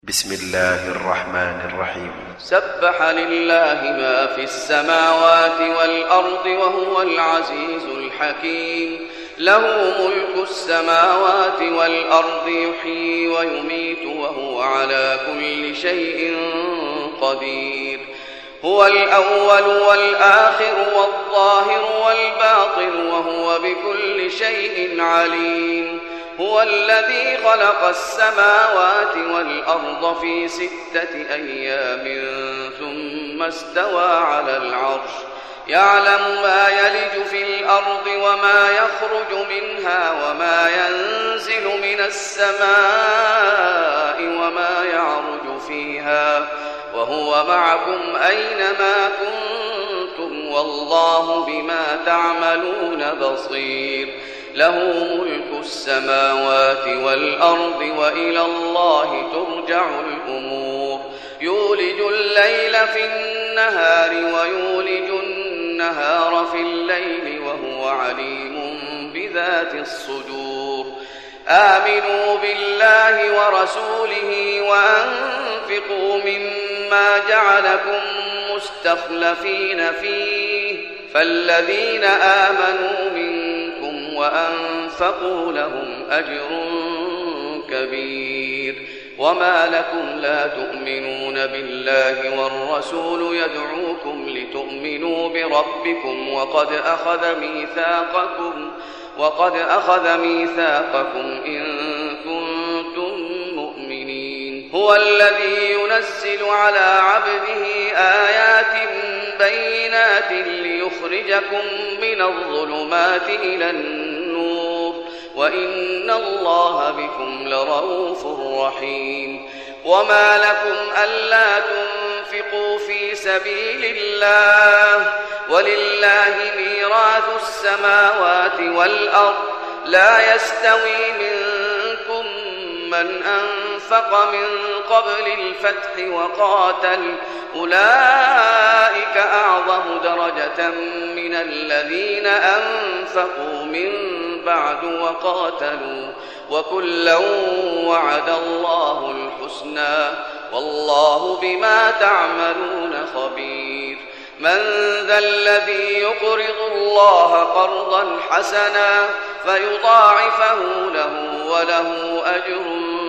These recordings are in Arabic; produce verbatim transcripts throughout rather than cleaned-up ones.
بسم الله الرحمن الرحيم. سبح لله ما في السماوات والأرض وهو العزيز الحكيم. له ملك السماوات والأرض يحيي ويميت وهو على كل شيء قدير. هو الأول والآخر والظاهر والباطن وهو بكل شيء عليم. هو الذي خلق السماوات والأرض في ستة أيام ثم استوى على العرش يعلم ما يلج في الأرض وما يخرج منها وما ينزل من السماء وما يعرج فيها وهو معكم أينما كنتم والله بما تعملون بصير. له ملك السماوات والأرض وإلى الله ترجع الأمور. يولج الليل في النهار ويولج النهار في الليل وهو عليم بذات الصدور. آمنوا بالله ورسوله وأنفقوا مما جعلكم مستخلفين فيه فالذين آمنوا منكم وأنفقوا لهم أجر كبير. وما لكم لا تؤمنون بالله والرسول يدعوكم لتؤمنوا بربكم وقد أخذ ميثاقكم وقد أخذ ميثاقكم إن كنتم مؤمنين. هو الذي ينزل على عبده آيات بينات ليخرجكم من الظلمات إلى النور وإن الله بكم لرؤوف رحيم. وما لكم ألا تنفقوا في سبيل الله ولله ميراث السماوات والأرض لا يستوي منكم من أنفق من قبل الفتح وقاتل أولئك أعظم درجة من الذين أنفقوا من بعد وقاتلوا وكلا وعد الله الحسنى والله بما تعملون خبير. من ذا الذي يقرض الله قرضا حسنا فيضاعفه له وله أجر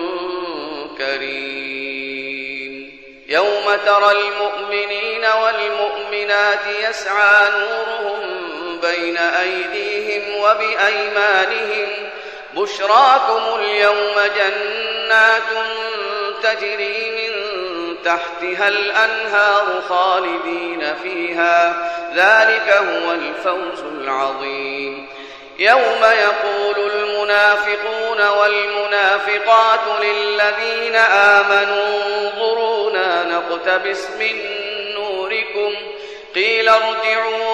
كريم. يوم ترى المؤمنين والمؤمنات يسعى نورهم بين أيديهم وبأيمانهم بشراكم اليوم جنات تجري من تحتها الأنهار خالدين فيها ذلك هو الفوز العظيم. يوم يقول المنافقون والمنافقات للذين آمنوا انظرونا نقتبس من نوركم قيل ارجعوا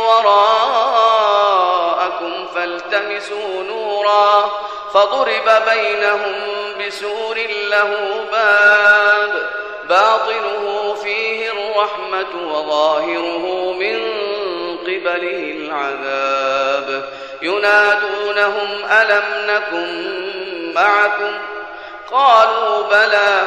وراءكم فالتمسوا نورا فضرب بينهم بسور له باب باطنه فيه الرحمة وظاهره من قبله العذاب. ينادونهم ألم نكن معكم قالوا بلى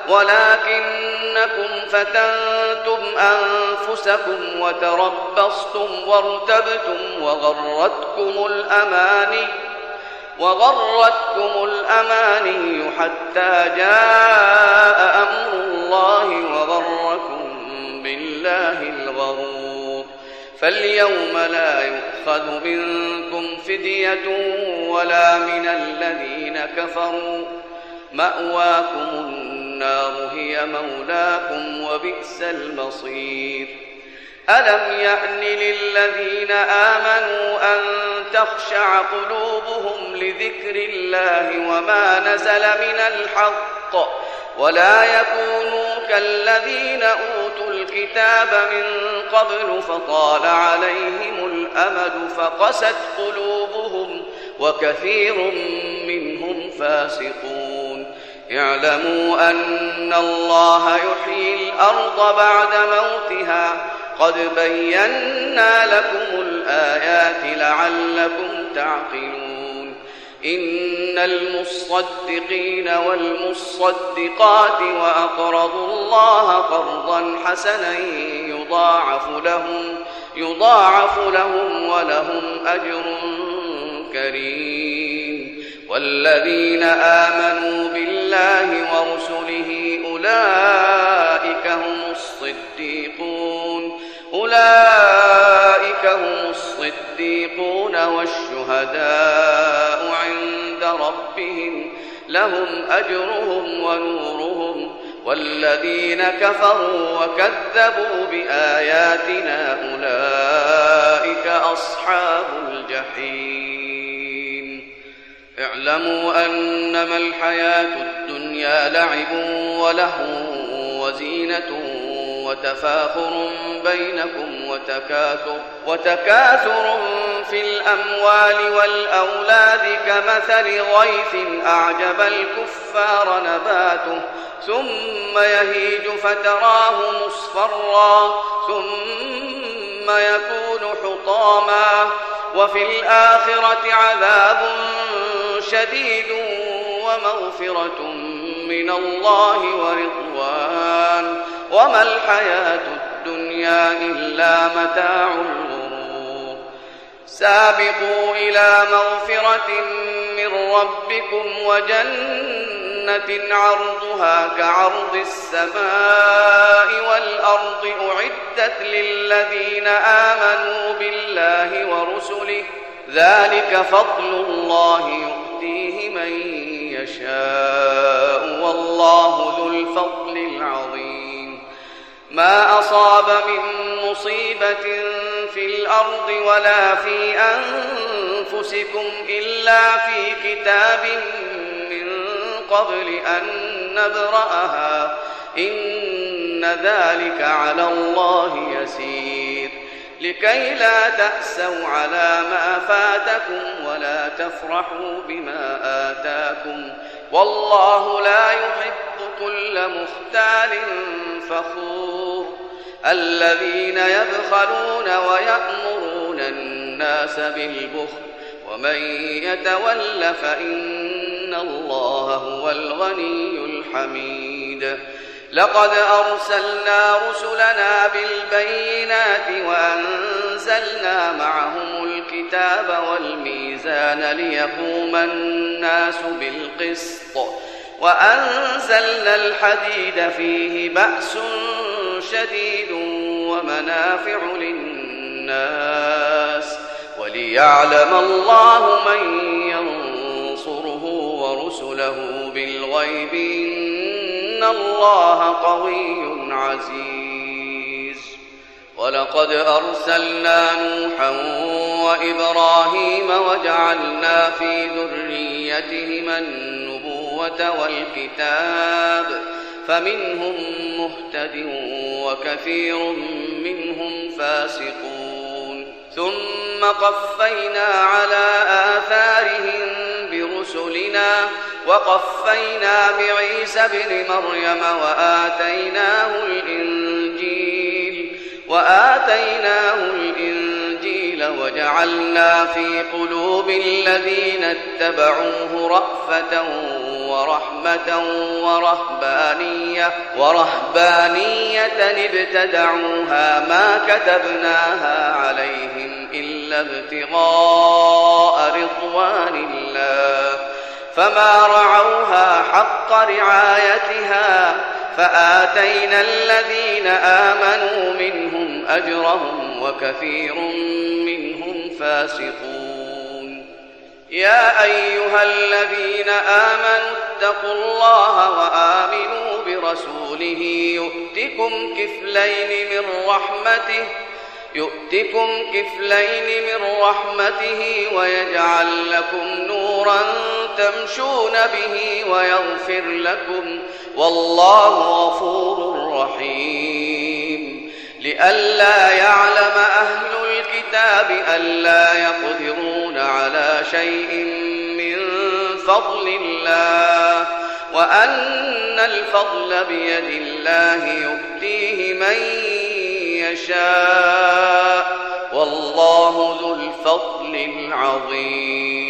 ولكنكم فتنتم أنفسكم وتربصتم وارتبتم وغرتكم الأماني وغرتكم الأماني حتى جاء أمر الله وغركم بالله الغرور. فاليوم لا يؤخذ منكم فدية ولا من الذين كفروا مأواكم النار هي مولاكم وبئس المصير. ألم يأن للذين آمنوا أن تخشع قلوبهم لذكر الله وما نزل من الحق ولا يكونوا كالذين أوتوا الكتاب من قبل فطال عليهم الأمد فقست قلوبهم وكثير منهم فاسقون. اعلموا أن الله يحيي الأرض بعد موتها قد بينا لكم الآيات لعلكم تعقلون. إن المصدقين والمصدقات وأقرضوا الله قرضا حسنا يضاعف لهم, يضاعف لهم ولهم أجر كريم. والذين آمنوا بالله ورسله أولئك هم الصديقون أولئك هم الصديقون والشهداء عند ربهم لهم أجرهم ونورهم. والذين كفروا وكذبوا بآياتنا أولئك أصحاب الجحيم. اعلموا أنما الحياة الدنيا لعب ولهو وزينة وتفاخر بينكم وتكاثر, وتكاثر في الأموال والأولاد كمثل غيث أعجب الكفار نباته ثم يهيج فتراه مصفرا ثم يكون حطاما وفي الآخرة عذاب شديد ومغفرة من الله ورضوان وما الحياة الدنيا إلا متاع الغرور. سابقوا إلى مغفرة من ربكم وجنة عرضها كعرض السماء والأرض أعدت للذين آمنوا بالله ورسله ذلك فضل الله يؤتيه من يشاء والله ذو الفضل العظيم. ما أصاب من مصيبة في الأرض ولا في أنفسكم إلا في كتاب من قبل أن نبرأها إن ذلك على الله يسير. لكي لا تأسوا على ما فاتكم ولا تفرحوا بما آتاكم والله لا يحب كل مختال فخور. الذين يبخلون ويأمرون الناس بالبخل ومن يتول فإن الله هو الغني الحميد. لقد أرسلنا رسلنا بالبينات وأنزلنا معهم الكتاب والميزان ليقوم الناس بالقسط وأنزلنا الحديد فيه بأس شديد ومنافع للناس وليعلم الله من ينصره ورسله بالغيب إن الله قوي عزيز. ولقد أرسلنا نوحا وإبراهيم وجعلنا في ذريتهما النبوة والكتاب فمنهم مهتد وكثير منهم فاسقون. ثم قفينا على آثارهم برسلنا وقفينا بعيسى ابن مريم وآتيناه الإنجيل وآتيناه الإنجيل وجعلنا في قلوب الذين اتبعوه رأفة ورحمة ورهبانية ورهبانية ابتدعوها ما كتبناها عليهم إلا ابتغاء رضوان الله فما رعوها حق رعايتها فآتينا الذين آمنوا منهم أجرهم وكثير منهم فاسقون. يا أيها الذين آمنوا اتقوا الله وآمنوا برسوله يؤتكم كفلين من رحمته يؤتكم كفلين من رحمته ويجعل لكم نورا تمشون به ويغفر لكم والله غفور رحيم. لئلا يعلم أهل الكتاب ألا يقدرون على شيء من فضل الله وأن الفضل بيد الله يؤتيه من يشاء والله ذو الفضل العظيم.